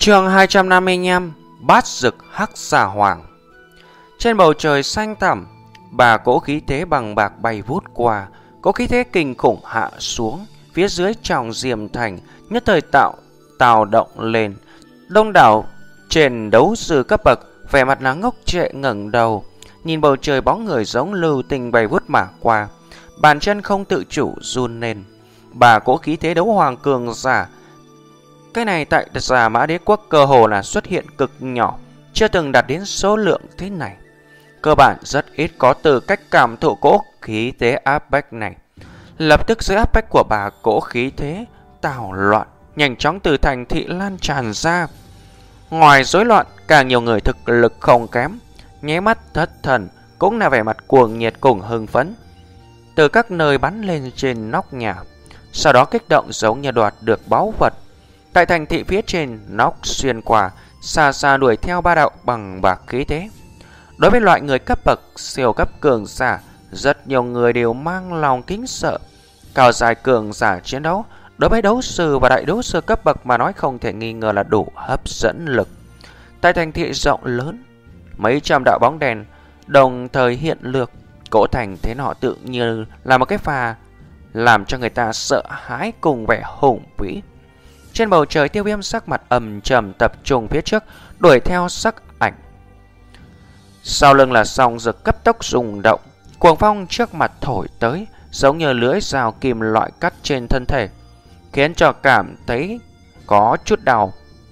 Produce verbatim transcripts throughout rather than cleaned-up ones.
Chương hai trăm năm mươi lăm. Bát Dực Hắc Xà Hoàng. Trên bầu trời xanh thẳm, bà cỗ khí thế bằng bạc bay vút qua, cỗ khí thế kinh khủng hạ xuống. Phía dưới trong diềm thành nhất thời tạo tào động lên. Đông đảo trên đấu sư cấp bậc vẻ mặt là ngốc trệ ngẩng đầu, nhìn bầu trời bóng người giống lưu tình bay vút mà qua, bàn chân không tự chủ run lên. Bà cỗ khí thế đấu hoàng cường giả, cái này tại Giả Mã Đế Quốc cơ hồ là xuất hiện cực nhỏ, chưa từng đạt đến số lượng thế này. Cơ bản rất ít có từ cách cảm thụ cỗ khí thế áp bách này. Lập tức dưới áp bách của bà cỗ khí thế tào loạn nhanh chóng từ thành thị lan tràn ra. Ngoài rối loạn, càng nhiều người thực lực không kém, nháy mắt thất thần, cũng là vẻ mặt cuồng nhiệt cùng hưng phấn, từ các nơi bắn lên trên nóc nhà, sau đó kích động giống như đoạt được báu vật. Tại thành thị phía trên nóc xuyên qua, xa xa đuổi theo ba đạo bằng bạc khí thế. Đối với loại người cấp bậc siêu cấp cường giả, rất nhiều người đều mang lòng kính sợ. Cao dài cường giả chiến đấu, đối với đấu sư và đại đấu sư cấp bậc mà nói không thể nghi ngờ là đủ hấp dẫn lực. Tại thành thị rộng lớn, mấy trăm đạo bóng đèn đồng thời hiện lược, cỗ thành thế nọ tự như là một cái phà, làm cho người ta sợ hãi cùng vẻ hùng vĩ. Trên bầu trời, Tiêu Viêm sắc mặt ầm trầm tập trung phía trước, đuổi theo sắc ảnh. Sau lưng là song dực cấp tốc rung động, cuồng phong trước mặt thổi tới, giống như lưỡi dao kim loại cắt trên thân thể, khiến cho cảm thấy có chút đau.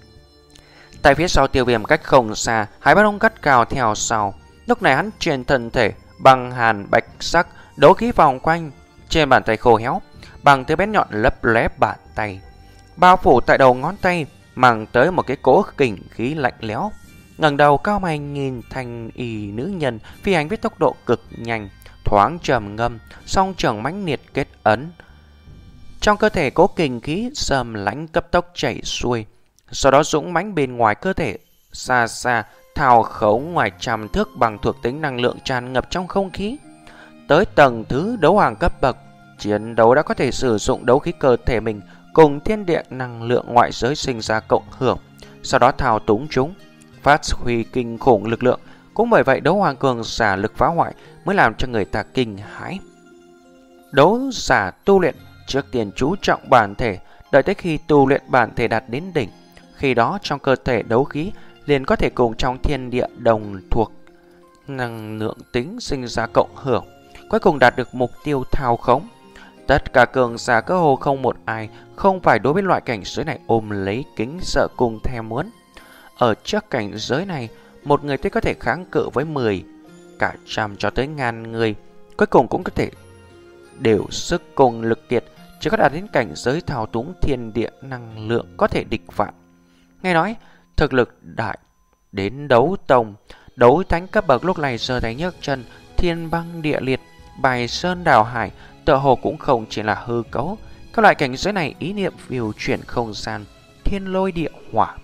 Tại phía sau Tiêu Viêm cách không xa, hai bát ông cắt cao theo sau. Lúc này hắn trên thân thể băng hàn bạch sắc, đấu khí vòng quanh, trên bàn tay khô héo, bằng thứ bén nhọn lấp lé bàn tay, bao phủ tại đầu ngón tay, mang tới một cái cỗ kình khí lạnh lẽo. Ngẩng đầu cao mày nhìn thanh y nữ nhân phi hành với tốc độ cực nhanh, thoáng trầm ngâm, song trường mãnh liệt kết ấn. Trong cơ thể cỗ kình khí sầm lãnh cấp tốc chảy xuôi, sau đó dũng mãnh bên ngoài cơ thể, xa xa thao khấu ngoài trăm thước bằng thuộc tính năng lượng tràn ngập trong không khí. Tới tầng thứ đấu hoàng cấp bậc, chiến đấu đã có thể sử dụng đấu khí cơ thể mình cùng thiên địa năng lượng ngoại giới sinh ra cộng hưởng, sau đó thao túng chúng, phát huy kinh khủng lực lượng. Cũng bởi vậy đấu hoàng cường giả lực phá hoại mới làm cho người ta kinh hãi. Đấu giả tu luyện trước tiên chú trọng bản thể, đợi tới khi tu luyện bản thể đạt đến đỉnh, khi đó trong cơ thể đấu khí liền có thể cùng trong thiên địa đồng thuộc năng lượng tính sinh ra cộng hưởng, cuối cùng đạt được mục tiêu thao khống. Tất cả cường giả cơ hồ không một ai không phải đối với loại cảnh giới này ôm lấy kính sợ cùng thèm muốn. Ở trước cảnh giới này, một người tuy có thể kháng cự với mười, cả trăm cho tới ngàn người, cuối cùng cũng có thể đều sức cùng lực kiệt, chỉ có đạt đến cảnh giới thao túng thiên địa năng lượng có thể địch vạn. Nghe nói thực lực đại đến đấu tông, đấu thánh cấp bậc lúc này giờ thấy nhấc chân, thiên băng địa liệt, bài sơn đảo hải, tựa hồ cũng không chỉ là hư cấu. Các loại cảnh giới này ý niệm điều chuyển không gian, thiên lôi địa hỏa,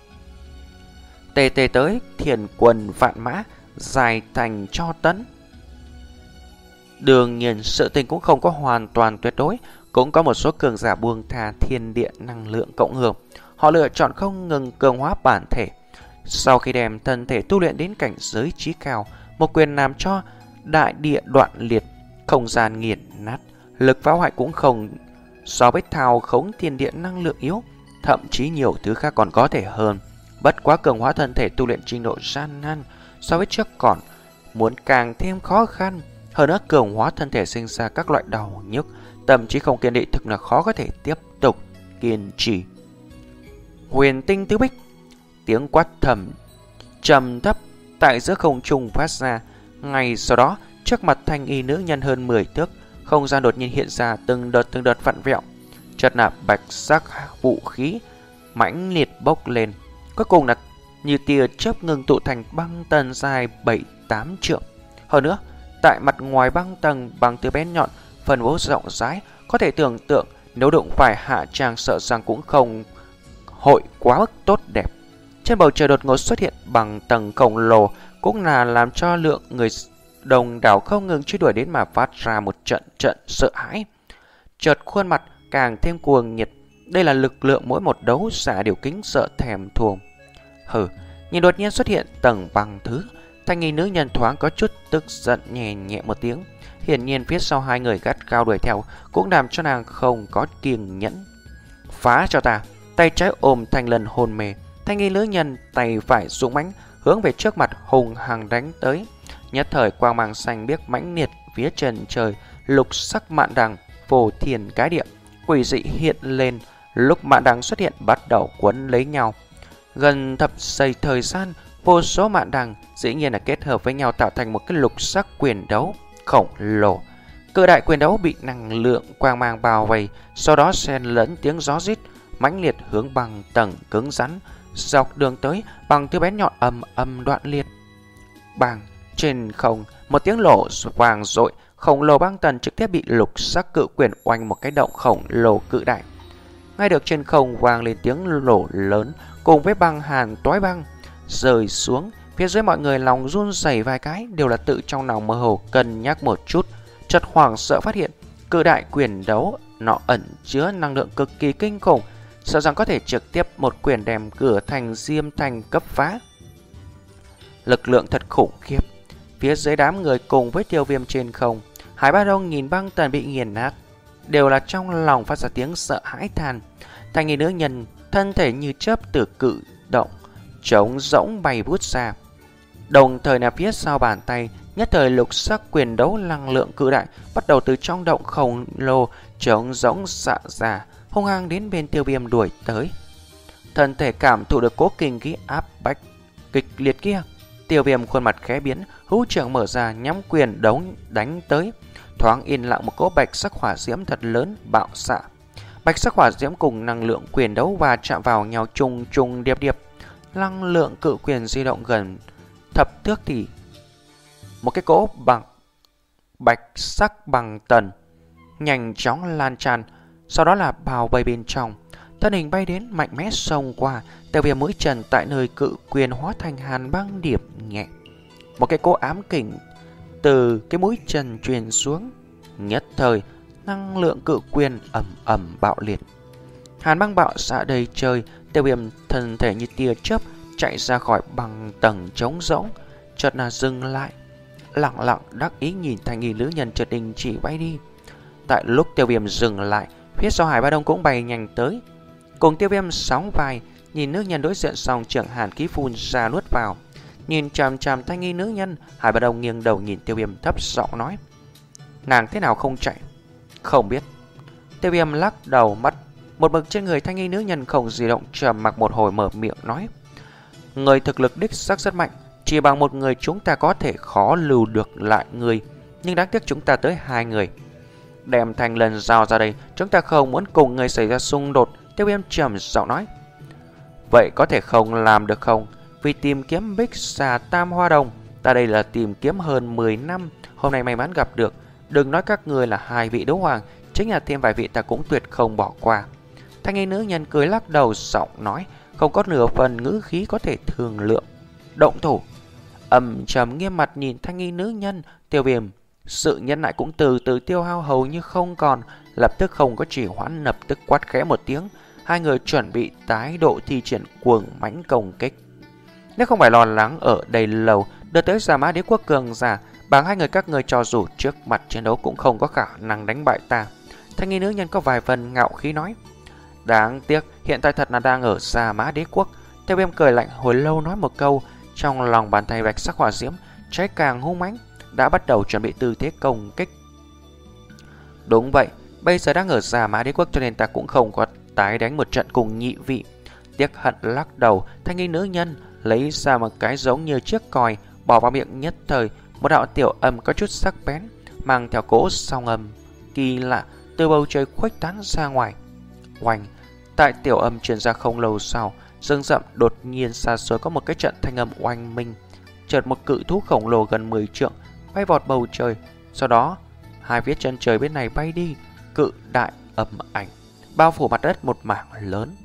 tê tê tới thiền quần vạn mã, dài thành cho tấn. Đương nhiên sự tình cũng không có hoàn toàn tuyệt đối, cũng có một số cường giả buông tha thiên địa năng lượng cộng hưởng. Họ lựa chọn không ngừng cường hóa bản thể. Sau khi đem thân thể tu luyện đến cảnh giới trí cao, một quyền làm cho đại địa đoạn liệt, không gian nghiền nát, lực phá hoại cũng không so với thao khống thiên địa năng lượng yếu, thậm chí nhiều thứ khác còn có thể hơn. Bất quá cường hóa thân thể tu luyện trình độ gian nan so với trước còn muốn càng thêm khó khăn. Hơn nữa cường hóa thân thể sinh ra các loại đau nhức, thậm chí không kiên định thực là khó có thể tiếp tục kiên trì. Huyền tinh tứ bích, tiếng quát thầm trầm thấp tại giữa không trung phát ra. Ngay sau đó, trước mặt thanh y nữ nhân hơn mười thước, không gian đột nhiên hiện ra từng đợt từng đợt vặn vẹo, chợt nạp bạch sắc vũ khí mãnh liệt bốc lên, cuối cùng là như tia chớp ngừng tụ thành băng tần dài bảy tám trượng. Hơn nữa, tại mặt ngoài băng tầng bằng từ bén nhọn, phần bố rộng rãi, có thể tưởng tượng nếu đụng phải hạ tràng sợ rằng cũng không hội quá mức tốt đẹp. Trên bầu trời đột ngột xuất hiện bằng tầng khổng lồ, cũng là làm cho lượng người đồng đảo không ngừng truy đuổi đến mà phát ra một trận trận sợ hãi. Chợt khuôn mặt càng thêm cuồng nhiệt, Đây là lực lượng mỗi một đấu giả đều kính sợ thèm thuồng. Hừ, nhìn đột nhiên xuất hiện tầng băng thứ, thanh nghi nữ nhân thoáng có chút tức giận, nhẹ nhẹ một tiếng. Hiển nhiên phía sau hai người gắt gao đuổi theo cũng làm cho nàng không có kiêng nhẫn. Phá cho ta! Tay trái ôm thanh lần hồn mê, thanh nghi nữ nhân tay phải dũng mãnh hướng về trước mặt hùng hăng đánh tới. Nhất thời quang mang xanh biếc mãnh liệt phía chân trời, lục sắc mạn đằng phô thiên cái địa, quỷ dị hiện lên. Lúc mạn đằng xuất hiện bắt đầu quấn lấy nhau. Gần thập giây thời gian, vô số mạn đằng dĩ nhiên là kết hợp với nhau tạo thành một cái lục sắc quyền đấu khổng lồ. Cự đại quyền đấu bị năng lượng quang mang bao vây, sau đó xen lẫn tiếng gió rít mãnh liệt hướng băng tầng cứng rắn dọc đường tới. Bằng thứ bén nhọn ầm ầm đoạn liệt. Bang! Trên không một tiếng nổ vàng dội, khổng lồ băng tần trực tiếp bị lục sắc cự quyền oanh một cái động khổng lồ cự đại. Ngay được trên không vang lên tiếng nổ lớn cùng với băng hàn toái băng rơi xuống. Phía dưới mọi người lòng run rẩy vài cái, đều là tự trong lòng mơ hồ cân nhắc một chút, chợt hoảng sợ phát hiện cự đại quyền đấu nó ẩn chứa năng lượng cực kỳ kinh khủng, sợ rằng có thể trực tiếp một quyền đem cửa thành Diêm Thành cấp phá. Lực lượng thật khủng khiếp. Phía dưới đám người cùng với Tiêu Viêm trên không, Hải Ba Đông nhìn băng tần bị nghiền nát, đều là trong lòng phát ra tiếng sợ hãi than. Thanh nghi nữ nhân thân thể như chớp từ cự động trống rỗng bay vút ra, đồng thời là phía sau bàn tay nhất thời lục sắc quyền đấu năng lượng cự đại bắt đầu từ trong động khổng lồ trống rỗng xạ ra, hung hăng đến bên Tiêu Viêm đuổi tới. Thân thể cảm thụ được cố kinh khí áp bách kịch liệt kia, Tiêu Viêm khuôn mặt khẽ biến, hữu trưởng mở ra nhắm quyền đấu đánh tới. Thoáng yên lặng một cỗ bạch sắc hỏa diễm thật lớn bạo xạ. Bạch sắc hỏa diễm cùng năng lượng quyền đấu và chạm vào nhau trùng trùng điệp điệp. Năng lượng cự quyền di động gần thập thước thì một cái cỗ bằng bạch sắc bằng tần nhanh chóng lan tràn, sau đó là bao vây bên trong. Thân hình bay đến mạnh mẽ xông qua, Tiêu Viêm mũi trần tại nơi cự quyền hóa thành hàn băng điệp nhẹ. Một cái cỗ ám kình từ cái mũi trần truyền xuống, nhất thời năng lượng cự quyền ầm ầm bạo liệt. Hàn băng bạo xạ đầy trời, Tiêu Viêm thân thể như tia chớp chạy ra khỏi băng tầng trống rỗng, chợt là dừng lại, lặng lặng đắc ý nhìn thanh nghi nữ nhân chợt đình chỉ bay đi. Tại lúc Tiêu Viêm dừng lại, phía sau Hải Ba Đông cũng bay nhanh tới, cùng Tiêu Viêm sóng vai, nhìn nữ nhân đối diện xong trưởng hàn khí phun ra nuốt vào. Nhìn chằm chằm thanh nghi nữ nhân, Hải Ba Đông nghiêng đầu nhìn Tiêu Viêm thấp giọng nói: nàng thế nào không chạy? Không biết. Tiêu Viêm lắc đầu, mắt một mực trên người thanh nghi nữ nhân không di động, trầm mặc một hồi mở miệng nói: người thực lực đích xác rất mạnh, chỉ bằng một người chúng ta có thể khó lưu được lại người, nhưng đáng tiếc chúng ta tới hai người. Đem thanh lần giao ra đây, chúng ta không muốn cùng người xảy ra xung đột. Tiêu Viêm trầm giọng nói: vậy có thể không làm được không? Vì tìm kiếm bích xà tam hoa đồng, ta đây là tìm kiếm hơn mười năm, hôm nay may mắn gặp được. Đừng nói các người là hai vị đấu hoàng, chính là thêm vài vị ta cũng tuyệt không bỏ qua. Thanh nghi nữ nhân cười lắc đầu, giọng nói không có nửa phần ngữ khí có thể thương lượng. Động thủ. Ầm trầm nghiêm mặt nhìn thanh nghi nữ nhân, Tiêu Viêm sự nhân lại cũng từ từ tiêu hao hầu như không còn, lập tức không có trì hoãn, lập tức quát khẽ một tiếng. Hai người chuẩn bị tái độ thi triển cuồng mãnh công kích. Nếu không phải lo lắng ở đây lâu, đưa tới Gia Mã Đế Quốc cường giả, bằng hai người các người cho dù trước mặt chiến đấu cũng không có khả năng đánh bại ta. Thanh nghi nữ nhân có vài phần ngạo khí nói: đáng tiếc hiện tại thật là đang ở Gia Mã Đế Quốc. Tiêu Viêm cười lạnh hồi lâu nói một câu, trong lòng bàn tay bạch sắc hỏa diễm cháy càng hung mãnh, đã bắt đầu chuẩn bị tư thế công kích. Đúng vậy, bây giờ đang ở Gia Mã Đế Quốc cho nên ta cũng không có tái đánh một trận cùng nhị vị. Tiếc hận lắc đầu, thanh nghi nữ nhân lấy ra một cái giống như chiếc còi, bỏ vào miệng, nhất thời một đạo tiểu âm có chút sắc bén, mang theo cỗ song âm kỳ lạ từ bầu trời khuếch tán ra ngoài. Oanh! Tại tiểu âm truyền ra không lâu sau, rừng rậm đột nhiên xa xôi có một cái trận thanh âm oanh minh. Chợt một cự thú khổng lồ gần mười trượng bay vọt bầu trời, sau đó hai phía chân trời bên này bay đi, cự đại âm ảnh bao phủ mặt đất một mảng lớn.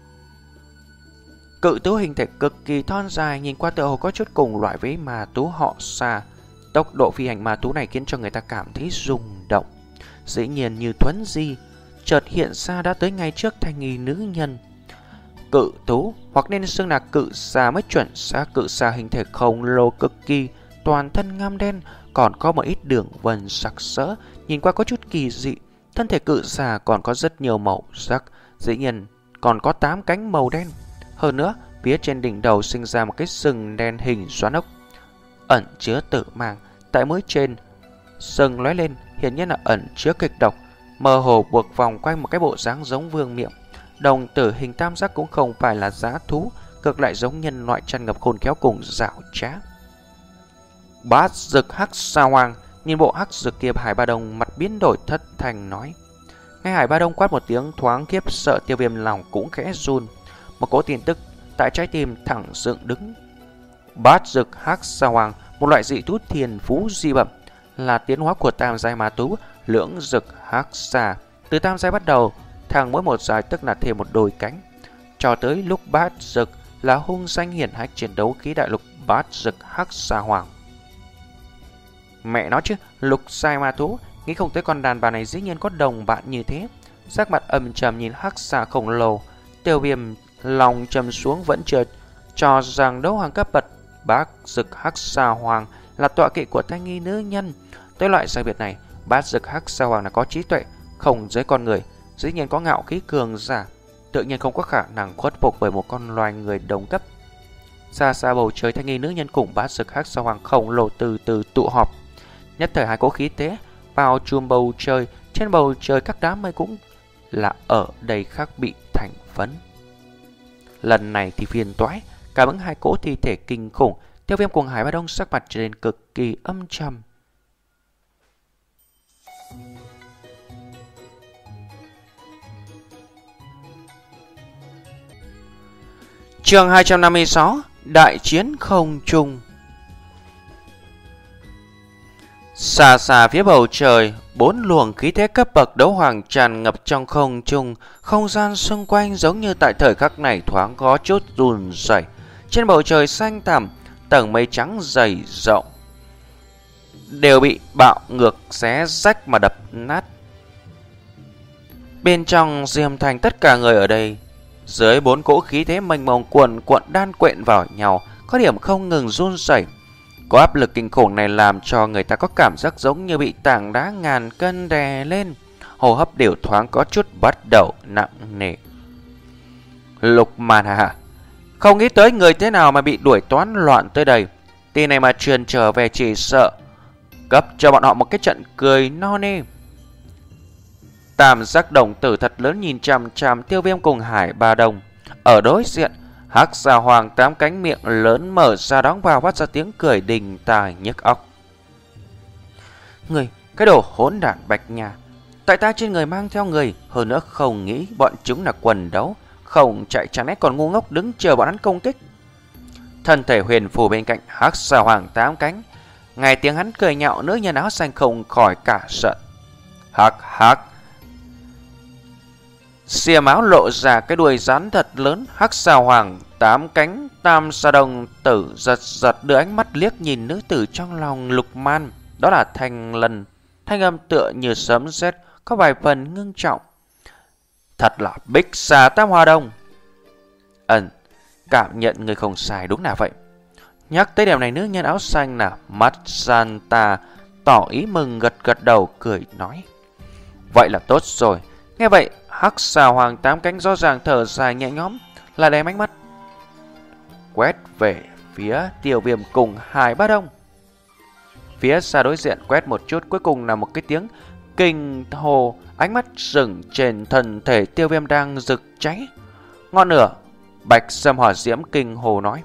Cự thú hình thể cực kỳ thon dài, nhìn qua tựa hồ có chút cùng loại với ma thú họ Sa. Tốc độ phi hành ma thú này khiến cho người ta cảm thấy rung động. Dĩ nhiên như thuấn di, chợt hiện ra đã tới ngay trước thanh nghi nữ nhân. Cự thú, hoặc nên xưng là cự xà mới chuẩn xác. Cự xà hình thể khổng lồ cực kỳ, toàn thân ngăm đen, còn có một ít đường vân sặc sỡ, nhìn qua có chút kỳ dị. Thân thể cự xà còn có rất nhiều màu sắc, dĩ nhiên còn có tám cánh màu đen. Hơn nữa, phía trên đỉnh đầu sinh ra một cái sừng đen hình xoắn ốc, ẩn chứa tử mang. Tại mũi trên sừng lóe lên, hiển nhiên là ẩn chứa kịch độc, mơ hồ buộc vòng quanh một cái bộ dáng giống vương miện. Đồng tử hình tam giác cũng không phải là dã thú, ngược lại giống nhân loại tràn ngập khôn khéo cùng dạo trá. Bát Dực Hắc Sa Hoàng nhìn bộ hắc dực kia, Hải Ba Đông mặt biến đổi thất thanh nói. Nghe Hải Ba Đông quát một tiếng, thoáng khiếp sợ, Tiêu Viêm lòng cũng khẽ run. Một cỗ tin tức tại trái tim thẳng dựng đứng. Bát Dực Hắc Sa Hoàng, một loại dị thú thiền phú di bẩm, là tiến hóa của tam giai ma thú Lưỡng Dực Hắc Sa. Từ tam giai bắt đầu, thằng mỗi một giai tức là thêm một đôi cánh. Cho tới lúc Bát Dực là hung danh hiển hách chiến đấu khí đại lục Bát Dực Hắc Sa Hoàng. Mẹ nói chứ, lục giai ma thú, nghĩ không tới con đàn bà này dĩ nhiên có đồng bạn như thế. Sắc mặt âm trầm nhìn hắc xà khổng lồ, Tiêu Viêm lòng trầm xuống, vẫn chưa cho rằng đấu hoàng cấp bậc Bát Dực Hắc Sa Hoàng là tọa kỵ của thanh nghi nữ nhân. Tới loại sai biệt này, Bát Dực Hắc Sa Hoàng là có trí tuệ không dưới con người, dĩ nhiên có ngạo khí cường giả, tự nhiên không có khả năng khuất phục bởi một con loài người đồng cấp. Xa xa bầu trời, thanh nghi nữ nhân cùng Bát Dực Hắc Sa Hoàng khổng lồ từ từ tụ họp. Nhất thời hai cỗ khí thế bao trùm bầu trời, trên bầu trời các đám mây cũng là ở đây khác bị thành phấn. Lần này thì phiền toái, cả những hai cỗ thi thể kinh khủng. Tiêu Viêm cùng Hải Ba Đông sắc mặt trở nên cực kỳ âm trầm. Chương hai trăm năm mươi sáu, Đại chiến không trung. Xa xa phía bầu trời, bốn luồng khí thế cấp bậc đấu hoàng tràn ngập trong không trung. Không gian xung quanh giống như tại thời khắc này thoáng có chút run rẩy. Trên bầu trời xanh thẳm, tầng mây trắng dày rộng đều bị bạo ngược xé rách mà đập nát. Bên trong diêm thành, tất cả người ở đây dưới bốn cỗ khí thế mênh mông cuồn cuộn đan quện vào nhau, có điểm không ngừng run rẩy. Có áp lực kinh khủng này làm cho người ta có cảm giác giống như bị tảng đá ngàn cân đè lên, hô hấp đều thoáng có chút bắt đầu nặng nề. Lục Màn Hà, không nghĩ tới người thế nào mà bị đuổi toán loạn tới đây. Tin này mà truyền trở về chỉ sợ cấp cho bọn họ một cái trận cười no nê. Tam giác đồng tử thật lớn nhìn chằm chằm Tiêu Viêm cùng Hải Ba Đông. Ở đối diện, Hắc Xà Hoàng tám cánh miệng lớn mở ra đóng vào, phát ra tiếng cười đình tai nhức óc. Người, cái đồ hỗn đản Bạch Nha, tại ta trên người mang theo người, hơn nữa không nghĩ bọn chúng là quần đấu, không chạy chẳng lẽ còn ngu ngốc đứng chờ bọn hắn công kích. Thân thể huyền phù bên cạnh Hắc Xà Hoàng tám cánh, nghe tiếng hắn cười nhạo, nữ nhân áo xanh không khỏi cả giận. Hắc hắc, xiêm áo lộ ra cái đuôi rắn thật lớn. Hắc Xà Hoàng tám cánh tam sa đồng tử giật giật đưa ánh mắt liếc nhìn nữ tử trong lòng Lục Man, đó là Thanh Lân. Thanh âm tựa như sấm sét, có vài phần ngưng trọng. Thật là Bích Xà Tam Hoa Đồng. Ẩn, cảm nhận người không sai, đúng là vậy. Nhắc tới điểm này, nữ nhân áo xanh là mắt Santa tỏ ý mừng, gật gật đầu cười nói. Vậy là tốt rồi. Nghe vậy, Hắc Xà Hoàng tám cánh rõ ràng thở dài nhẹ nhõm, là đem ánh mắt quét về phía Tiêu Viêm cùng Hải Ba Đông. Phía xa đối diện quét một chút, cuối cùng là một cái tiếng kinh hô, ánh mắt dừng trên thân thể Tiêu Viêm đang rực cháy. Ngọn lửa bạch sâm hỏa diễm kinh hồ nói.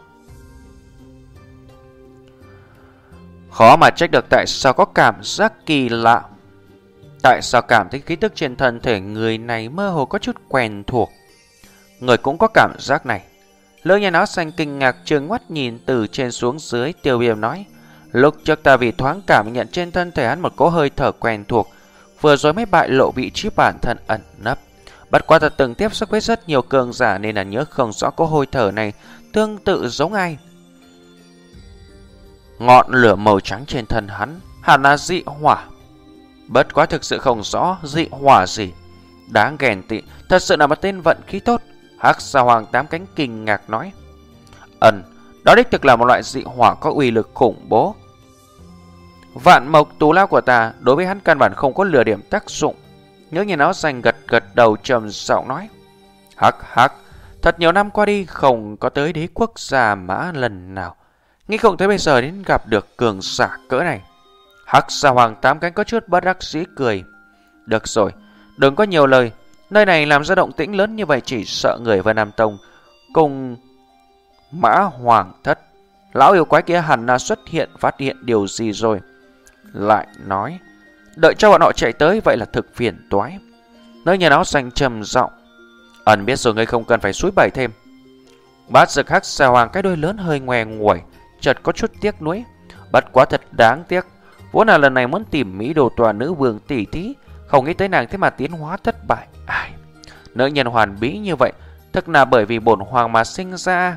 Khó mà trách được tại sao có cảm giác kỳ lạ. Tại sao cảm thấy khí tức trên thân thể người này mơ hồ có chút quen thuộc. Người cũng có cảm giác này. Lữ nhân áo xanh kinh ngạc trừng mắt nhìn từ trên xuống dưới. Tiêu Viêm nói, lúc trước ta vì thoáng cảm nhận trên thân thể hắn một cỗ hơi thở quen thuộc, vừa rồi mới bại lộ vị trí bản thân ẩn nấp. Bất quá ta từng tiếp xúc với rất nhiều cường giả nên là nhớ không rõ cỗ hơi thở này tương tự giống ai. Ngọn lửa màu trắng trên thân hắn hẳn là dị hỏa. Bất quá thực sự không rõ dị hỏa gì. Đáng ghen tị, thật sự là một tên vận khí tốt. Hắc Sa Hoàng tám cánh kinh ngạc nói. Ẩn, đó đích thực là một loại dị hỏa có uy lực khủng bố. Vạn mộc tù lao của ta đối với hắn căn bản không có lừa điểm tác dụng. Nhớ nhìn áo xanh gật gật đầu trầm giọng nói. Hắc hắc, thật nhiều năm qua đi không có tới đế quốc Gia Mã lần nào, nghĩ không tới bây giờ đến gặp được cường giả cỡ này. Hắc Sa Hoàng tám cánh có chút bất đắc dĩ cười. Được rồi, đừng có nhiều lời. Nơi này làm ra động tĩnh lớn như vậy chỉ sợ người Vân Nam Tông cùng Mã Hoàng Thất, lão yêu quái kia hẳn là xuất hiện phát hiện điều gì rồi. Lại nói, đợi cho bọn họ chạy tới vậy là thực phiền toái. Nơi nhà áo xanh trầm giọng. Ẩn biết rồi, ngươi không cần phải xúi bày thêm. Bát Dực Hắc Sa Hoàng cái đuôi lớn hơi ngoe nguẩy, chợt có chút tiếc nuối. Bất quá thật đáng tiếc, vốn là lần này muốn tìm Mỹ Đồ Tòa nữ vương tỷ thí, không nghĩ tới nàng thế mà tiến hóa thất bại. Ai, nữ nhân hoàn bí như vậy, thực là bởi vì bổn hoàng mà sinh ra.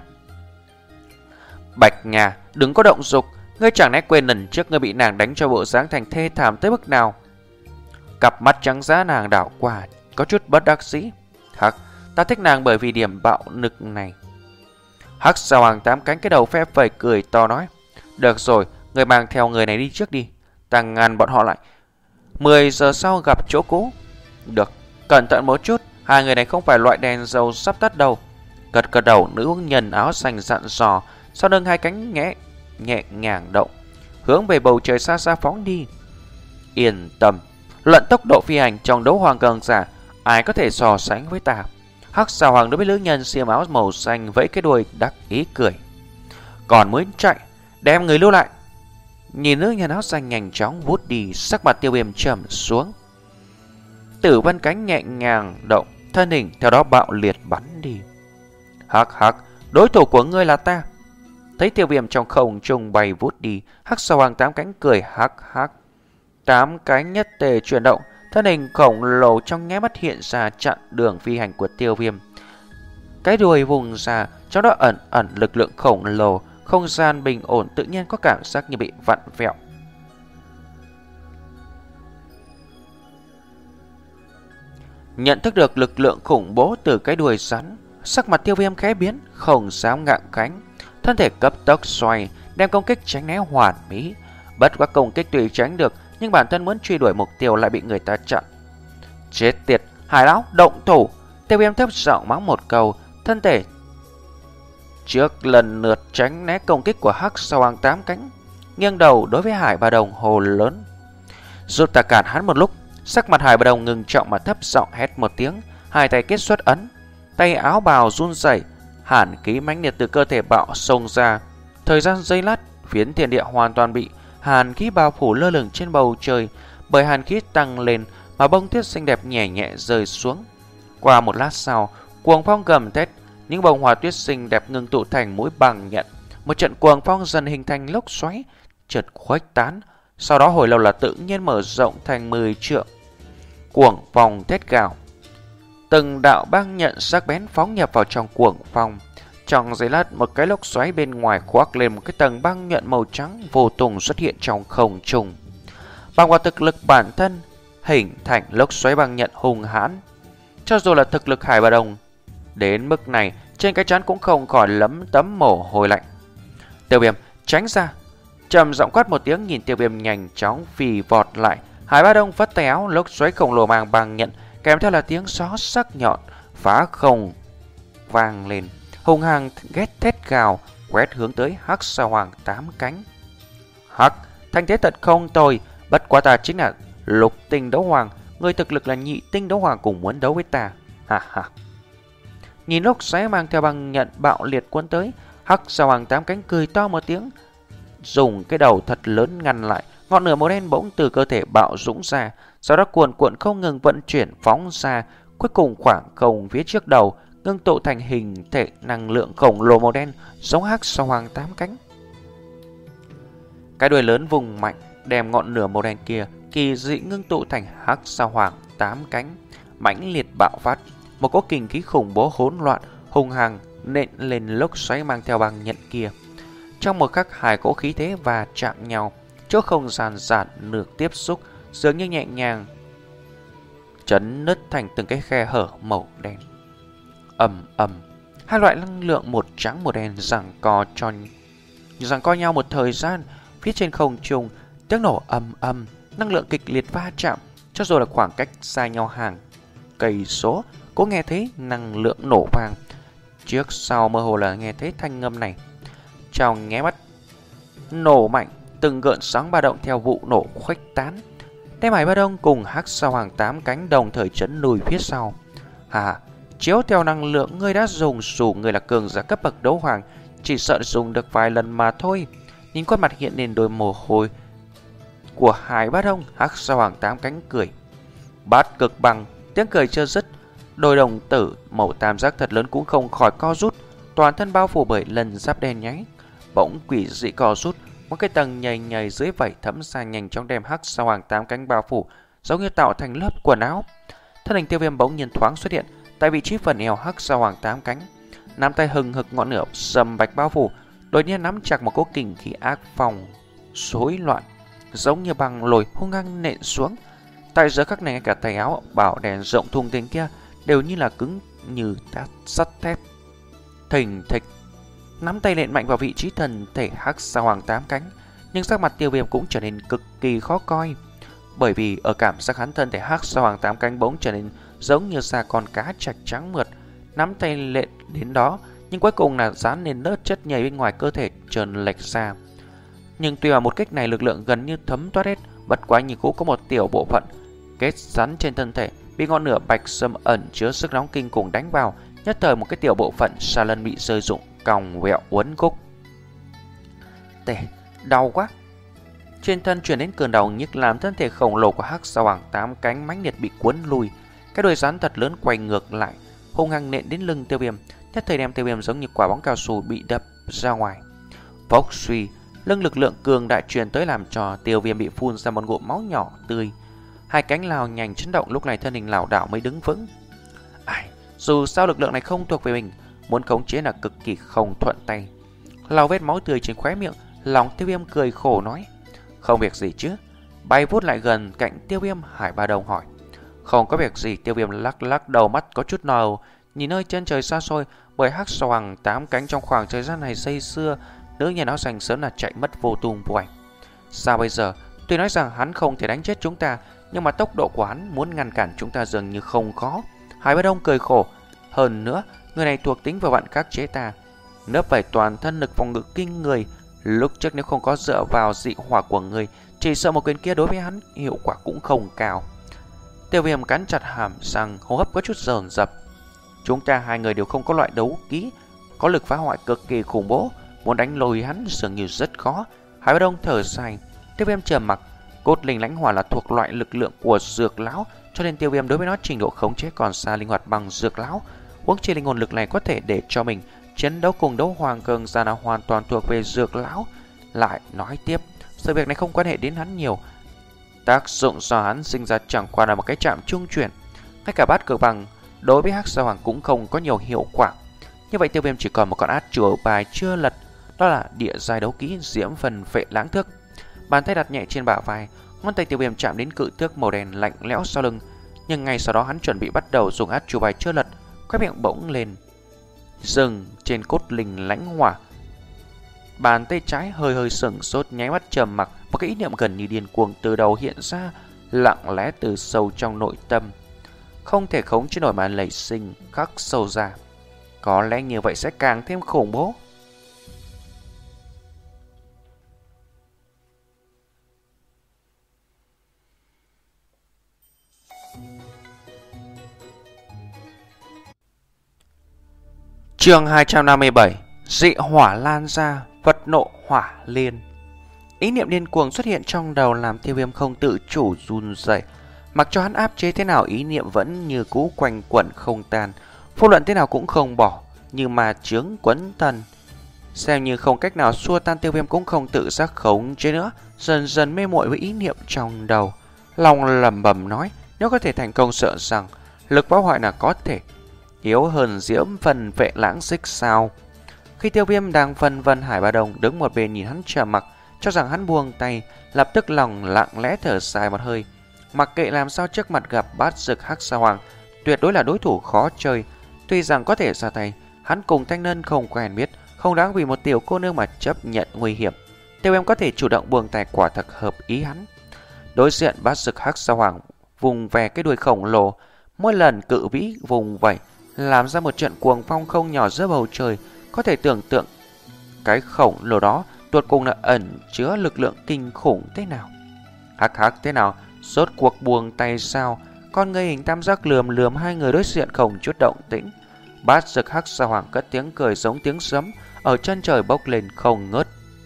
Bạch Ngà, đừng có động dục, ngươi chẳng lẽ quên lần trước ngươi bị nàng đánh cho bộ dáng thành thê thảm tới mức nào? Cặp mắt trắng giá nàng đảo qua, có chút bất đắc dĩ. Hắc, ta thích nàng bởi vì điểm bạo lực này. Hắc Sa Hoàng tám cánh cái đầu phe phẩy cười to nói. Được rồi, người mang theo người này đi trước đi, ta ngăn bọn họ lại. Mười giờ sau gặp chỗ cũ. Được, cẩn thận một chút, hai người này không phải loại đèn dầu sắp tắt đâu. Gật gật đầu, nữ nhân áo xanh dặn dò, sau lưng hai cánh nhẹ nhẹ nhàng động, hướng về bầu trời xa xa phóng đi. Yên tâm, luận tốc độ phi hành trong đấu hoàng cường giả, ai có thể so sánh với ta? Hắc Sa Hoàng đối với nữ nhân xiêm áo màu xanh vẫy cái đuôi đắc ý cười. Còn muốn chạy, đem người lưu lại. Nhìn nữ nhân áo xanh nhanh chóng vút đi, sắc mặt Tiêu Viêm trầm xuống. Tử Vân cánh nhẹ nhàng động, thân hình theo đó bạo liệt bắn đi. Hắc hắc, đối thủ của ngươi là ta. Thấy Tiêu Viêm trong không trung bay vút đi, Hắc Sa Hoàng tám cánh cười hắc hắc. Tám cánh nhất tề chuyển động, thân hình khổng lồ trong nháy mắt hiện ra chặn đường phi hành của Tiêu Viêm. Cái đuôi vùng ra, trong đó ẩn ẩn lực lượng khổng lồ, không gian bình ổn tự nhiên có cảm giác như bị vặn vẹo. Nhận thức được lực lượng khủng bố từ cái đuôi rắn, sắc mặt Tiêu Viêm khẽ biến, không dám ngạng cánh, thân thể cấp tốc xoay, đem công kích tránh né hoàn mỹ. Bất quá công kích tùy tránh được, nhưng bản thân muốn truy đuổi mục tiêu lại bị người ta chặn. Chết tiệt, Hải lão động thủ! Tiêu Viêm thấp giọng mắng một câu, thân thể trước lần lượt tránh né công kích của Hắc Sa Hoàng tám cánh, nghiêng đầu đối với Hải Ba Đồng hồ lớn. Giúp ta cản hắn một lúc. Sắc mặt Hải Ba Đồng ngừng trọng mà thấp giọng hét một tiếng, hai tay kết xuất ấn, tay áo bào run rẩy, hàn khí mãnh liệt từ cơ thể bạo xông ra. Thời gian giây lát, phiến thiên địa hoàn toàn bị hàn khí bao phủ lơ lửng trên bầu trời, bởi hàn khí tăng lên mà bông tuyết xinh đẹp nhẹ nhẹ rơi xuống. Qua một lát sau, cuồng phong gầm thét, những bông hoa tuyết xinh đẹp ngưng tụ thành mũi bằng nhận. Một trận cuồng phong dần hình thành lốc xoáy, chợt khuếch tán, sau đó hồi lâu là tự nhiên mở rộng thành mười trượng. Cuồng phong thét gào, từng đạo băng nhận sắc bén phóng nhập vào trong cuồng phong. Trong giây lát, một cái lốc xoáy bên ngoài khoác lên một cái tầng băng nhận màu trắng vô tùng xuất hiện trong không trung. Bằng vào thực lực bản thân, hình thành lốc xoáy băng nhận hung hãn. Cho dù là thực lực Hải Ba Đồng đến mức này, trên cái trán cũng không khỏi lấm tấm mồ hôi lạnh. Tiêu Viêm tránh ra, trầm giọng quát một tiếng, nhìn Tiêu Viêm nhanh chóng phi vọt lại. Hải Ba Đồng phất tay áo, lốc xoáy khổng lồ mang băng nhận kèm theo là tiếng xó sắc nhọn phá không vang lên, hung hăng ghét thét gào quét hướng tới Hắc Sa Hoàng tám cánh. Hắc, thanh thế thật không tồi, bất quá ta chính là lục tinh đấu hoàng, người thực lực là nhị tinh đấu hoàng cùng muốn đấu với ta. Ha ha. Nhìn lốc xoáy mang theo băng nhận bạo liệt cuốn tới, Hắc Sa Hoàng tám cánh cười to một tiếng, dùng cái đầu thật lớn ngăn lại. Ngọn lửa màu đen bỗng từ cơ thể bạo dũng ra, sau đó cuồn cuộn không ngừng vận chuyển phóng ra, cuối cùng khoảng không phía trước đầu ngưng tụ thành hình thể năng lượng khổng lồ màu đen giống Hắc Sa Hoàng tám cánh. Cái đuôi lớn vùng mạnh đem ngọn lửa màu đen kia kỳ dị ngưng tụ thành Hắc Sa Hoàng tám cánh, mãnh liệt bạo phát, một cỗ kinh khí khủng bố hỗn loạn hung hăng nện lên lốc xoáy mang theo băng nhận kia. Trong một khắc, hai cỗ khí thế và chạm nhau, chỗ không gian giản lược tiếp xúc dường như nhẹ nhàng chấn nứt thành từng cái khe hở màu đen. Ầm ầm, hai loại năng lượng một trắng một đen giằng co cho giằng co nhau một thời gian. Phía trên không trung tiếng nổ ầm ầm, năng lượng kịch liệt va chạm, cho dù là khoảng cách xa nhau hàng cây số cũng nghe thấy năng lượng nổ vang. Trước sau mơ hồ là nghe thấy thanh âm này. Trong nháy mắt nổ mạnh, từng gợn sáng ba động theo vụ nổ khuếch tán. Đem Hải Ba Đông cùng Hắc Sa Hoàng tám cánh đồng thời chấn lùi phía sau. Hà, chiếu theo năng lượng ngươi đã dùng, dù người là cường giả cấp bậc đấu hoàng, chỉ sợ dùng được vài lần mà thôi. Nhìn khuôn mặt hiện lên đôi mồ hôi của Hải Ba Đông, Hắc Sa Hoàng tám cánh cười. Bát cực bằng, tiếng cười chưa dứt, đôi đồng tử màu tam giác thật lớn cũng không khỏi co rút, toàn thân bao phủ bởi lần giáp đen nháy. Bỗng quỷ dị co rút, một cái tầng nhầy nhầy dưới vảy thấm xa nhanh chóng đem Hắc Sa Hoàng tám cánh bao phủ, giống như tạo thành lớp quần áo. Thân hình Tiêu Viêm bỗng nhiên thoáng xuất hiện tại vị trí phần eo Hắc Sa Hoàng tám cánh, nắm tay hừng hực ngọn lửa sầm bạch bao phủ, đột nhiên nắm chặt một cỗ kình khí ác phong rối loạn, giống như băng lồi hung hăng nện xuống. Tại giữa các này, cả tay áo bảo đèn rộng thùng thình kia đều như là cứng như đá sắt thép. Thình thịch, nắm tay nện mạnh vào vị trí thần thể Hắc Sa Hoàng tám cánh, nhưng sắc mặt Tiêu Viêm cũng trở nên cực kỳ khó coi, bởi vì ở cảm giác hắn thân thể Hắc Sa Hoàng tám cánh bỗng trở nên giống như xa con cá trạch trắng mượt. Nắm tay lện đến đó, nhưng cuối cùng là dán lên lớp chất nhầy bên ngoài cơ thể trơn lệch ra. Nhưng tuy là một kích này lực lượng gần như thấm toát hết, bất quá như cũ có một tiểu bộ phận kết rắn trên thân thể bị ngọn lửa bạch sâm ẩn chứa sức nóng kinh khủng đánh vào, nhất thời một cái tiểu bộ phận xà lân bị rơi rụng, còng vẹo uốn khúc. Tệ, đau quá. Trên thân truyền đến cơn đau nhức làm thân thể khổng lồ của Hắc Sa Hoàng tám cánh mãnh liệt bị cuốn lùi. Cái đuôi rắn thật lớn quay ngược lại, hung hăng nện đến lưng Tiêu Viêm, nhất thời đem Tiêu Viêm giống như quả bóng cao su bị đập ra ngoài. Phốc suy, lưng lực lượng cường đại truyền tới làm cho Tiêu Viêm bị phun ra một ngụm máu nhỏ tươi. Hai cánh lao nhanh chấn động, lúc này thân hình lảo đảo mới đứng vững. Ai, dù sao lực lượng này không thuộc về mình, muốn khống chế là cực kỳ không thuận tay. Lau vết máu tươi trên khóe miệng, lòng Tiêu Viêm cười khổ nói: không việc gì chứ? Bay vút lại gần cạnh Tiêu Viêm, Hải Ba Đông hỏi. Không có việc gì. Tiêu Viêm lắc lắc đầu, mắt có chút nầu, nhìn nơi chân trời xa xôi. Bởi Hắc Sa Hoàng tám cánh trong khoảng thời gian này xây xưa, nữ nhân áo xanh sớm là chạy mất vô tung vô ảnh. Sao bây giờ? Tuy nói rằng hắn không thể đánh chết chúng ta, nhưng mà tốc độ của hắn muốn ngăn cản chúng ta dường như không khó. Hải Ba Đông cười khổ. Hơn nữa, người này thuộc tính vào vạn khắc chế ta, nấp phải toàn thân lực phòng ngự kinh người. Lúc trước nếu không có dựa vào dị hỏa của người, chỉ sợ một quyền kia đối với hắn hiệu quả cũng không cao. Tiêu Viêm cắn chặt hàm răng, hô hấp có chút dồn dập. Chúng ta hai người đều không có loại đấu kỹ có lực phá hoại cực kỳ khủng bố, muốn đánh lùi hắn dường như rất khó. Hải Ba Đông thở dài. Tiêu Viêm trầm mặc. Cốt linh lãnh hỏa là thuộc loại lực lượng của dược lão, cho nên Tiêu Viêm đối với nó trình độ khống chế còn xa linh hoạt bằng dược lão. Huống chi linh hồn lực này có thể để cho mình chiến đấu cùng đấu hoàng cường giả nào hoàn toàn thuộc về dược lão. Lại nói tiếp, sự việc này không quan hệ đến hắn nhiều. Tác dụng do hắn sinh ra chẳng qua là một cái chạm trung chuyển. Ngay cả bát cực bằng đối với Hắc Sa Hoàng cũng không có nhiều hiệu quả. Như vậy Tiêu Viêm chỉ còn một con át chủ bài chưa lật, đó là địa giai đấu kỹ Diễm Phần Phệ Lãng Thước. Bàn tay đặt nhẹ trên bả vai, ngón tay Tiêu Viêm chạm đến cự thước màu đen lạnh lẽo sau lưng. Nhưng ngay sau đó hắn chuẩn bị bắt đầu dùng át chủ bài chưa lật, khóe miệng bỗng lên dừng trên cốt linh lãnh hỏa. Bàn tay trái hơi hơi sững sốt, nháy mắt trầm mặc. Một cái ý niệm gần như điên cuồng từ đầu hiện ra, lặng lẽ từ sâu trong nội tâm, không thể khống chế nổi mà nảy sinh khắc sâu ra. Có lẽ như vậy sẽ càng thêm khủng bố. Chương hai trăm năm mươi bảy. Dị hỏa lan ra, vật nộ hỏa liên. Ý niệm điên cuồng xuất hiện trong đầu làm Tiêu Viêm không tự chủ run rẩy. Mặc cho hắn áp chế thế nào, ý niệm vẫn như cũ quanh quẩn không tan, vô luận thế nào cũng không bỏ, như mà chướng quấn thân. Xem như không cách nào xua tan, Tiêu Viêm cũng không tự giác khống chế nữa, dần dần mê muội với ý niệm trong đầu. Lòng lẩm bẩm nói, nếu có thể thành công sợ rằng lực phá hoại là có thể yếu hơn Diễm Phần Phệ Lãng Xích sao. Khi Tiêu Viêm đang phân vân, Hải Ba Đông đứng một bên nhìn hắn trầm mặc, cho rằng hắn buông tay, lập tức lòng lặng lẽ thở dài một hơi. Mặc kệ làm sao trước mặt gặp Bát Dực Hắc Sa Hoàng, tuyệt đối là đối thủ khó chơi. Tuy rằng có thể ra tay, hắn cùng Thanh Nân không quen biết, không đáng vì một tiểu cô nương mà chấp nhận nguy hiểm. Tiêu Viêm có thể chủ động buông tay quả thật hợp ý hắn. Đối diện Bát Dực Hắc Sa Hoàng vùng về cái đuôi khổng lồ, mỗi lần cự vĩ vùng vẩy làm ra một trận cuồng phong không nhỏ giữa bầu trời. Có thể tưởng tượng cái khổng lồ đó tuột cùng là ẩn chứa lực lượng kinh khủng thế nào. Hắc hắc thế nào, rốt cuộc buông tay sao? Con người hình tam giác lườm lườm hai người đối diện không chút động tĩnh. Bát Dực Hắc Sa Hoàng cất tiếng cười giống tiếng sấm ở chân trời bốc lên không ngớt.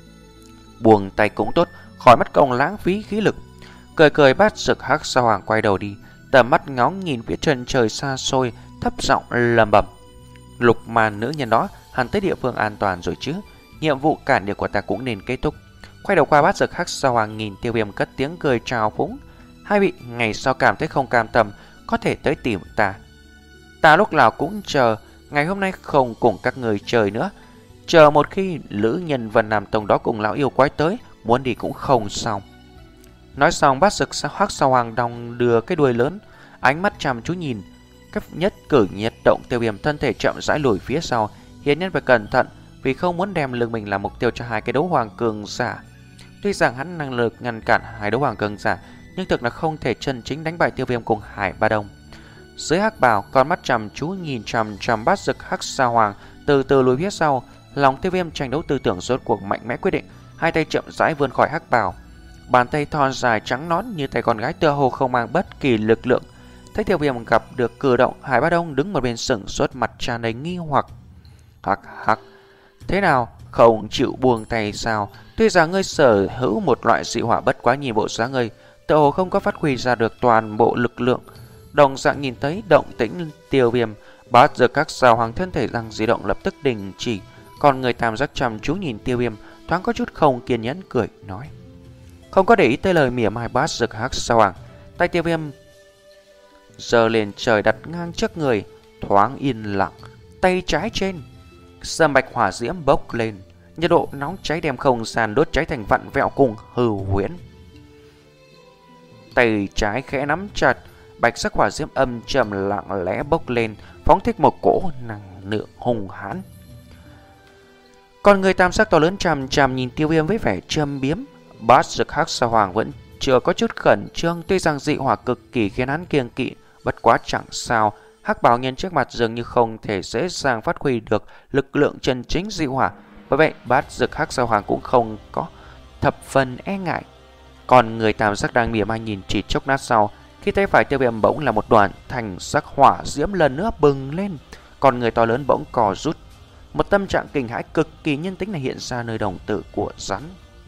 Buông tay cũng tốt, khỏi mất công lãng phí khí lực. Cười cười Bát Dực Hắc Sa Hoàng quay đầu đi, tầm mắt ngóng nhìn phía chân trời xa xôi, thấp giọng lẩm bẩm: Lục Màn nữ nhân đó hẳn tới địa phương an toàn rồi chứ, nhiệm vụ cản đường của ta cũng nên kết thúc. Quay đầu qua Bát Dực Hắc Sa Hoàng nhìn Tiêu Viêm cất tiếng cười chào phúng: Hai vị ngày sau cảm thấy không cam tâm có thể tới tìm ta. Ta lúc nào cũng chờ, ngày hôm nay không cùng các người chơi nữa. Chờ một khi lữ nhân Vân Nam Tông đó cùng lão yêu quái tới, muốn đi cũng không xong. Nói xong Bát Dực Hắc Sa Hoàng đong đưa cái đuôi lớn, ánh mắt chăm chú nhìn. Cách nhất cử nhất động Tiêu Viêm thân thể chậm rãi lùi phía sau, hiển nhiên phải cẩn thận vì không muốn đem lưng mình làm mục tiêu cho hai cái đấu hoàng cường giả. Tuy rằng hắn năng lực ngăn cản hai đấu hoàng cường giả, nhưng thực là không thể chân chính đánh bại Tiêu Viêm cùng Hải Ba Đông. Dưới hắc bào, con mắt chăm chú nhìn chằm chằm Bát Dực Hắc Sa Hoàng từ từ lùi phía sau. Lòng Tiêu Viêm tranh đấu tư tưởng rốt cuộc mạnh mẽ quyết định, hai tay chậm rãi vươn khỏi hắc bào, bàn tay thon dài trắng nõn như tay con gái tựa hồ không mang bất kỳ lực lượng. Thấy Tiêu Viêm gặp được cử động, Hải Ba Đông đứng một bên sững sốt, mặt tràn đầy nghi hoặc. Hắc hắc, thế nào, không chịu buông tay sao? Tuy rằng ngươi sở hữu một loại dị hỏa, bất quá nhìn bộ dáng ngươi tựa hồ không có phát huy ra được toàn bộ lực lượng. Đồng dạng nhìn thấy động tĩnh Tiêu Viêm, Bát Dực Hắc Sa Hoàng thân thể đang di động lập tức đình chỉ, còn người tam giác chăm chú nhìn Tiêu Viêm, thoáng có chút không kiên nhẫn cười nói: Không có để ý tới lời mỉa mai Bát Dực Hắc Sa Hoàng, tay Tiêu Viêm giơ lên trời đặt ngang trước người, thoáng yên lặng. Tay trái trên, sâm bạch hỏa diễm bốc lên, nhiệt độ nóng cháy đem không gian đốt cháy thành vặn vẹo cùng hư huyễn. Tay trái khẽ nắm chặt, bạch sắc hỏa diễm âm trầm lặng lẽ bốc lên, phóng thích một cỗ năng lượng hùng hãn. Còn người tam sắc to lớn chằm chằm nhìn Tiêu Viêm với vẻ châm biếm. Bát Dực Hắc Sa Hoàng vẫn chưa có chút khẩn trương, tuy rằng dị hỏa cực kỳ khiến hắn kiêng kỵ, bất quá chẳng sao. Hắc bảo nhân trước mặt dường như không thể dễ dàng phát huy được lực lượng chân chính dị hỏa, bởi vậy Bát Dực Hắc Sa Hoàng cũng không có thập phần e ngại. Còn người tam sắc đang mỉa mai nhìn chỉ chốc lát sau, khi tay phải Tiêu Viêm bỗng là một đoàn thành sắc hỏa diễm lần nữa bừng lên, còn người to lớn bỗng cò rút. Một tâm trạng kinh hãi cực kỳ nhân tính này hiện ra nơi đồng tử của rắn.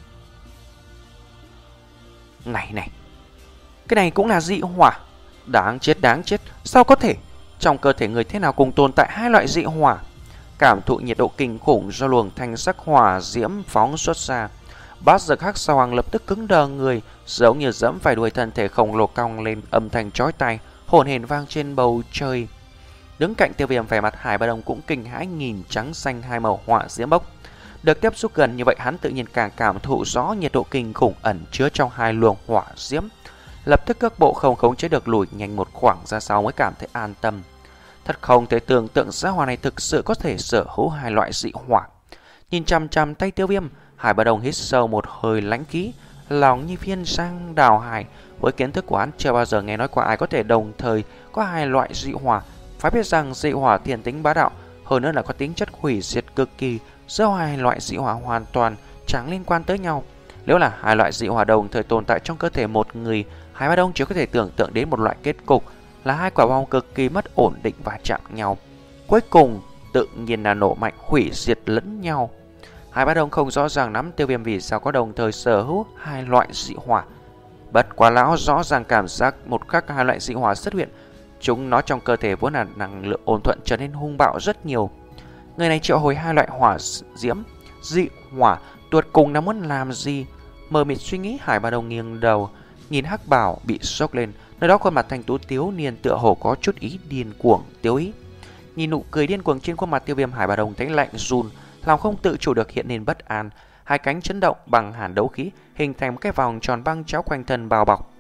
Này này, cái này cũng là dị hỏa. Đáng chết đáng chết, sao có thể? Trong cơ thể người thế nào cùng tồn tại hai loại dị hỏa? Cảm thụ nhiệt độ kinh khủng do luồng thanh sắc hỏa diễm phóng xuất ra, Bát Dực Hắc Sa Hoàng lập tức cứng đờ người, giống như dẫm phải đuôi, thân thể khổng lồ cong lên, âm thanh chói tai hồn hển vang trên bầu trời. Đứng cạnh Tiêu Viêm, vẻ mặt Hải Ba Đông cũng kinh hãi nhìn trắng xanh hai màu hỏa diễm bốc. Được tiếp xúc gần như vậy, hắn tự nhiên càng cảm thụ rõ nhiệt độ kinh khủng ẩn chứa trong hai luồng hỏa diễm. Lập tức cước bộ không khống chế được lùi nhanh một khoảng ra sau mới cảm thấy an tâm. Thật không thể tưởng tượng gia hỏa này thực sự có thể sở hữu hai loại dị hỏa. Nhìn chăm chăm tay Tiêu Viêm, Hải Ba Đông hít sâu một hơi lãnh khí, lòng như phiên sang đào hải. Với kiến thức của hắn, chưa bao giờ nghe nói qua ai có thể đồng thời có hai loại dị hỏa. Phải biết rằng dị hỏa thiên tính bá đạo, hơn nữa là có tính chất hủy diệt cực kỳ. Giữa hai loại dị hỏa hoàn toàn chẳng liên quan tới nhau. Nếu là hai loại dị hỏa đồng thời tồn tại trong cơ thể một người, Hải Ba Đông chỉ có thể tưởng tượng đến một loại kết cục là hai quả bom cực kỳ mất ổn định và chạm nhau, cuối cùng tự nhiên là nổ mạnh hủy diệt lẫn nhau. Hải Ba Đông không rõ ràng nắm Tiêu Viêm vì sao có đồng thời sở hữu hai loại dị hỏa. Bất quá lão rõ ràng cảm giác một khắc hai loại dị hỏa xuất hiện, chúng nó trong cơ thể vốn là năng lượng ổn thuận trở nên hung bạo rất nhiều. Người này triệu hồi hai loại hỏa diễm dị hỏa, tuột cùng là muốn làm gì? Mờ mịt suy nghĩ, Hải Ba Đông nghiêng đầu nhìn Hắc Bảo bị sốc lên, nơi đó khuôn mặt thanh tú thiếu niên tựa hồ có chút ý điên cuồng tiêu ý. Nhìn nụ cười điên cuồng trên khuôn mặt Tiêu Viêm, Hải Ba Đông thấy lạnh run, lòng không tự chủ được hiện lên bất an. Hai cánh chấn động bằng hàn đấu khí, hình thành một cái vòng tròn băng cháo quanh thân bao bọc.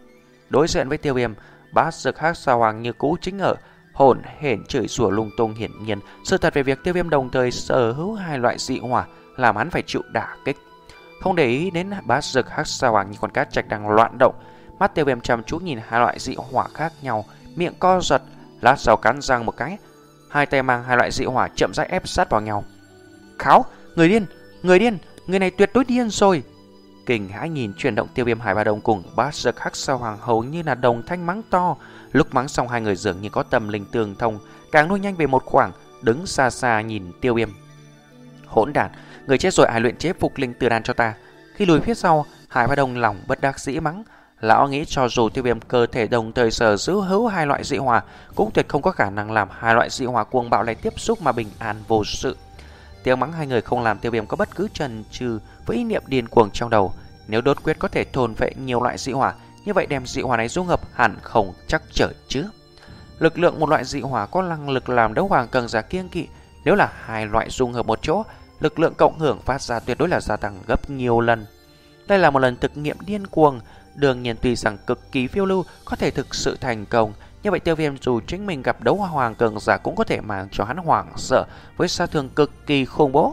Đối diện với Tiêu Viêm, Bát Dực Hắc Sa Hoàng như cũ chính ở hồn hển chửi rủa lung tung. Hiển nhiên, sự thật về việc Tiêu Viêm đồng thời sở hữu hai loại dị hỏa làm hắn phải chịu đả kích. Không để ý đến Bát Dực Hắc Sa Hoàng như con cá trạch đang loạn động, mắt Tiêu Viêm chăm chú nhìn hai loại dị hỏa khác nhau, miệng co giật, lát sau cắn răng một cái, hai tay mang hai loại dị hỏa chậm rãi ép sát vào nhau. Kháo, người điên, người điên, người này tuyệt đối điên rồi. Kinh hãi nhìn chuyển động, Tiêu Viêm Hải Ba Đông cùng Bát Dực Hắc Sa Hoàng hầu như là đồng thanh mắng to. Lúc mắng xong, hai người dường như có tâm linh tương thông, càng nuôi nhanh về một khoảng, đứng xa xa nhìn Tiêu Viêm. Hỗn đản, người chết rồi, ai luyện chế phục linh từ đan cho ta? Khi lùi phía sau, Hải Ba Đông lòng bất đắc dĩ mắng. Lão nghĩ cho dù Tiêu Viêm cơ thể đồng thời sở hữu hữu hai loại dị hỏa, cũng tuyệt không có khả năng làm hai loại dị hỏa cuồng bạo này tiếp xúc mà bình an vô sự. Tiếng mắng hai người không làm Tiêu Viêm có bất cứ chần chừ với ý niệm điên cuồng trong đầu. Nếu đốt quyết có thể thôn vệ nhiều loại dị hỏa, như vậy đem dị hỏa này dung hợp hẳn không chắc trở chứ. Lực lượng một loại dị hỏa có năng lực làm đấu hoàng cường giả kiêng kỵ. Nếu là hai loại dung hợp một chỗ, lực lượng cộng hưởng phát ra tuyệt đối là gia tăng gấp nhiều lần. Đây là một lần thực nghiệm điên cuồng. Đương nhiên tuy rằng cực kỳ phiêu lưu có thể thực sự thành công, như vậy Tiêu Viêm dù chính mình gặp đấu hoàng cường giả cũng có thể mang cho hắn hoảng sợ với sát thương cực kỳ khủng bố.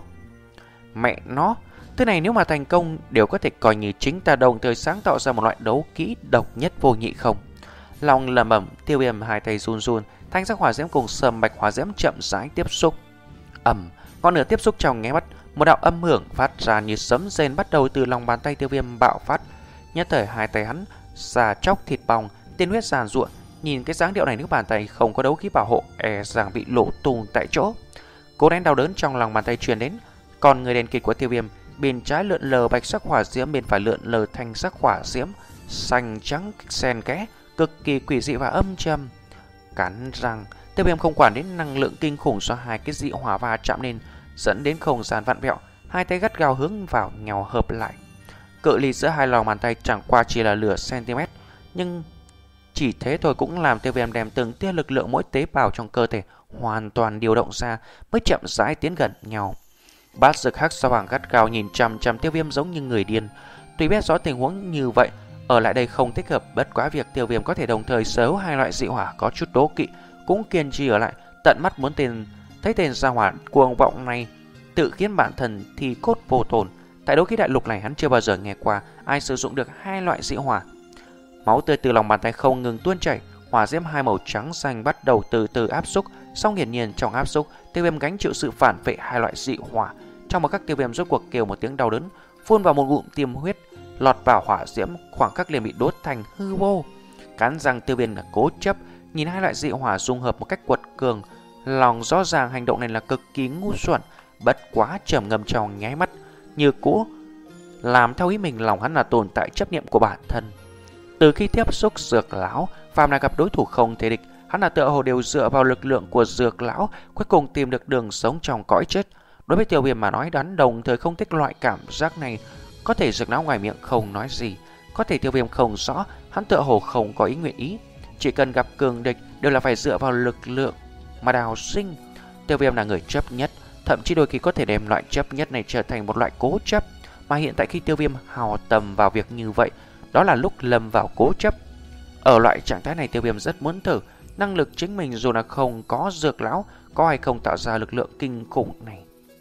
Mẹ nó, thứ này nếu mà thành công đều có thể coi như chính ta đồng thời sáng tạo ra một loại đấu kỹ độc nhất vô nhị không? Lòng lẩm bẩm, Tiêu Viêm hai tay run run, thanh sắc hỏa diễm cùng sầm bạch hỏa diễm chậm rãi tiếp xúc. Ầm, ngọn lửa tiếp xúc trong nháy mắt, một đạo âm hưởng phát ra như sấm rền bắt đầu từ lòng bàn tay Tiêu Viêm bạo phát. Nhất thời hai tay hắn xà chóc thịt bong, tiên huyết giàn giụa. Nhìn cái dáng điệu này, nếu bàn tay không có đấu khí bảo hộ, e rằng bị nổ tung tại chỗ. Cố nén đau đớn trong lòng bàn tay truyền đến, còn người đèn kịch của Tiêu Viêm, bên trái lượn lờ bạch sắc hỏa diễm, bên phải lượn lờ thanh sắc hỏa diễm, xanh trắng xen kẽ, cực kỳ quỷ dị và âm trầm. Cắn răng, Tiêu Viêm không quản đến năng lượng kinh khủng do hai cái dị hỏa va chạm nên, dẫn đến không gian vặn vẹo, hai tay gắt gao hướng vào nhau hợp lại. Cự ly giữa hai lòng bàn tay chẳng qua chỉ là nửa cm, nhưng chỉ thế thôi cũng làm Tiêu Viêm đem từng tia lực lượng mỗi tế bào trong cơ thể hoàn toàn điều động ra, mới chậm rãi tiến gần nhau. Bát Dực Hắc Sa Hoàng gắt gao nhìn chằm chằm Tiêu Viêm giống như người điên. Tuy biết rõ tình huống như vậy ở lại đây không thích hợp, bất quá việc Tiêu Viêm có thể đồng thời sở hữu hai loại dị hỏa có chút đố kỵ, cũng kiên trì ở lại, tận mắt muốn tên thấy tên gia hỏa cuồng vọng này tự khiến bản thân thì cốt vô tổn. Tại đấu khí đại lục này hắn chưa bao giờ nghe qua ai sử dụng được hai loại dị hỏa. Máu tươi từ lòng bàn tay không ngừng tuôn chảy, hỏa diễm hai màu trắng xanh bắt đầu từ từ áp xúc. Song hiển nhiên trong áp xúc, Tiêu Viêm gánh chịu sự phản vệ hai loại dị hỏa. Trong một khắc, Tiêu Viêm rốt cuộc kêu một tiếng đau đớn, phun vào một ngụm tiêm huyết, lọt vào hỏa diễm, khoảng khắc liền bị đốt thành hư vô. Cắn răng, Tiêu Viêm là cố chấp nhìn hai loại dị hỏa dung hợp một cách quật cường. Lòng rõ ràng hành động này là cực kỳ ngu xuẩn, bất quá trầm ngâm trong nháy mắt, như cũ làm theo ý mình. Lòng hắn là tồn tại chấp niệm của bản thân. Từ khi tiếp xúc Dược Lão, phàm là gặp đối thủ không thể địch, hắn là tựa hồ đều dựa vào lực lượng của Dược Lão cuối cùng tìm được đường sống trong cõi chết. Đối với Tiêu Viêm mà nói, hắn đồng thời không thích loại cảm giác này. Có thể Dược Lão ngoài miệng không nói gì, có thể Tiêu Viêm không rõ, hắn tựa hồ không có ý nguyện ý. Chỉ cần gặp cường địch đều là phải dựa vào lực lượng mà đào sinh. Tiêu Viêm là người chấp nhất, thậm chí đôi khi có thể đem loại chấp nhất này trở thành một loại cố chấp. Mà hiện tại khi Tiêu Viêm hào tâm vào việc như vậy, đó là lúc lâm vào cố chấp. Ở loại trạng thái này, Tiêu Viêm rất muốn thử năng lực chính mình, dù là không có Dược Lão, có hay không tạo ra lực lượng kinh khủng này.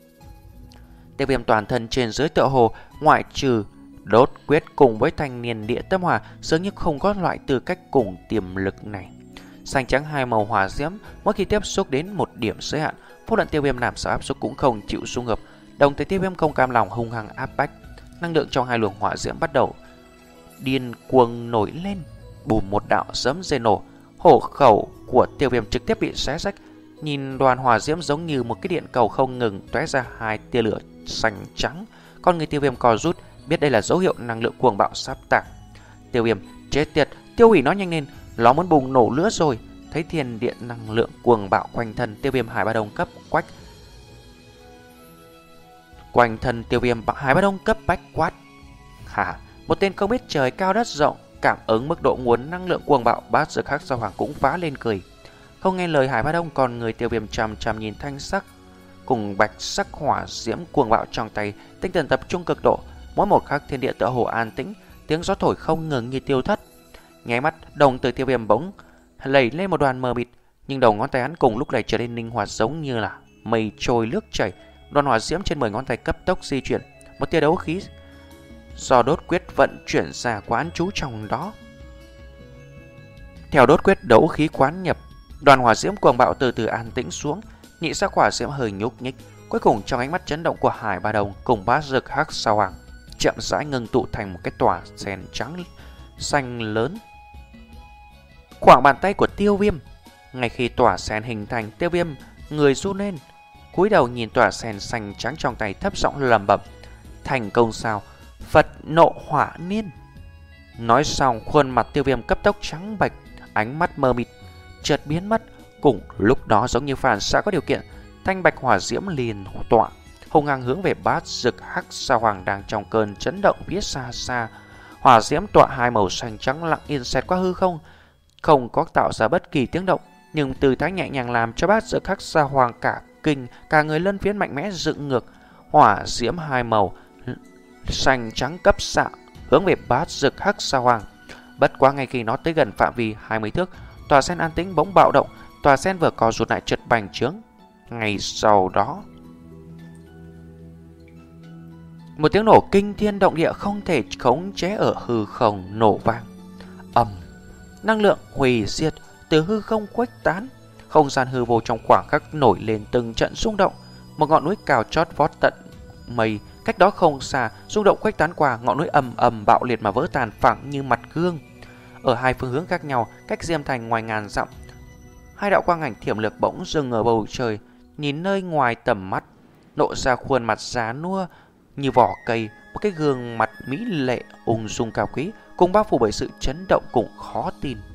Tiêu Viêm toàn thân trên dưới tựa hồ ngoại trừ đốt quyết cùng với thanh niên địa tâm hỏa, dường như không có loại tư cách cùng tiềm lực này. Xanh trắng hai màu hỏa diễm mỗi khi tiếp xúc đến một điểm giới hạn, vô luận Tiêu Viêm làm sao áp xúc cũng không chịu dung hợp. Đồng thời Tiêu Viêm không cam lòng hung hăng áp bách, năng lượng trong hai luồng hỏa diễm bắt đầu điên cuồng nổi lên. Bùm một đạo sấm rền nổ, hổ khẩu của Tiêu Viêm trực tiếp bị xé rách. Nhìn đoàn hỏa diễm giống như một cái điện cầu không ngừng tóe ra hai tia lửa xanh trắng. Con người Tiêu Viêm co rút, biết đây là dấu hiệu năng lượng cuồng bạo sắp tạc. Tiêu Viêm, chết tiệt, tiêu hủy nó nhanh lên, nó muốn bùng nổ lửa rồi. Thấy thiên điện năng lượng cuồng bạo quanh thân, Tiêu Viêm Hải Ba Đông cấp quách. Quanh thân Tiêu Viêm Hải Ba Đông cấp bách quát. Hả, một tên không biết trời cao đất rộng, cảm ứng mức độ nguồn năng lượng cuồng bạo, Bát Dực Hắc Sa Hoàng cũng phá lên cười. Không nghe lời Hải Ba Đông, còn người Tiêu Viêm chằm chằm nhìn thanh sắc cùng bạch sắc hỏa diễm cuồng bạo trong tay, tinh thần tập trung cực độ. Mỗi một khắc thiên địa tựa hồ an tĩnh, tiếng gió thổi không ngừng như tiêu thất. Nháy mắt, đồng từ Tiêu Viêm bỗng lầy lên một đoàn mờ mịt, nhưng đầu ngón tay hắn cùng lúc này trở nên linh hoạt giống như là mây trôi nước chảy. Đoàn hỏa diễm trên mười ngón tay cấp tốc di chuyển, một tia đấu khí do đốt quyết vận chuyển ra quán chú trong đó. Theo đốt quyết đấu khí quán nhập, đoàn hỏa diễm cuồng bạo từ từ an tĩnh xuống, nhị sắc hỏa diễm hơi nhúc nhích. Cuối cùng trong ánh mắt chấn động của Hải Ba Đồng cùng bát rực hắc sa hoàng chậm rãi ngưng tụ thành một cái tòa sen trắng xanh lớn khoảng bàn tay của Tiêu Viêm. Ngay khi tòa sen hình thành, Tiêu Viêm người run lên, cúi đầu nhìn tòa sen xanh trắng trong tay, thấp giọng lẩm bẩm: thành công sao? Phật nộ hỏa niên. Nói xong, khuôn mặt Tiêu Viêm cấp tốc trắng bệch, ánh mắt mờ mịt chợt biến mất. Cùng lúc đó, giống như phản xạ có điều kiện, thanh bạch hỏa diễm liền tọa hung hăng hướng về bát rực hắc sa hoàng đang trong cơn chấn động phía xa xa. Hỏa diễm tọa hai màu xanh trắng lặng yên xẹt qua hư không, không có tạo ra bất kỳ tiếng động, nhưng tư thái nhẹ nhàng làm cho bát rực hắc sa hoàng cả kinh, cả người lân phiến mạnh mẽ dựng ngược. Hỏa diễm hai màu xanh trắng cấp xạ hướng về bát rực hắc sa hoàng. Bất quá ngay khi nó tới gần phạm vi hai mươi thước, tòa sen an tĩnh bỗng bạo động. Tòa sen vừa co rụt lại chợt bành trướng. Ngay sau đó, một tiếng nổ kinh thiên động địa không thể khống chế ở hư không nổ vang. Ầm, năng lượng hủy diệt từ hư không khuếch tán, không gian hư vô trong khoảng khắc nổi lên từng trận rung động. Một ngọn núi cao chót vót tận mây cách đó không xa, rung động khuếch tán qua, ngọn núi ầm ầm bạo liệt mà vỡ tàn phẳng như mặt gương. Ở hai phương hướng khác nhau, cách Diêm Thành ngoài ngàn dặm, hai đạo quang ảnh thiểm lược bỗng dừng ở bầu trời, nhìn nơi ngoài tầm mắt, lộ ra khuôn mặt già nua như vỏ cây, một cái gương mặt mỹ lệ ung dung cao quý, cùng bao phủ bởi sự chấn động cũng khó tin.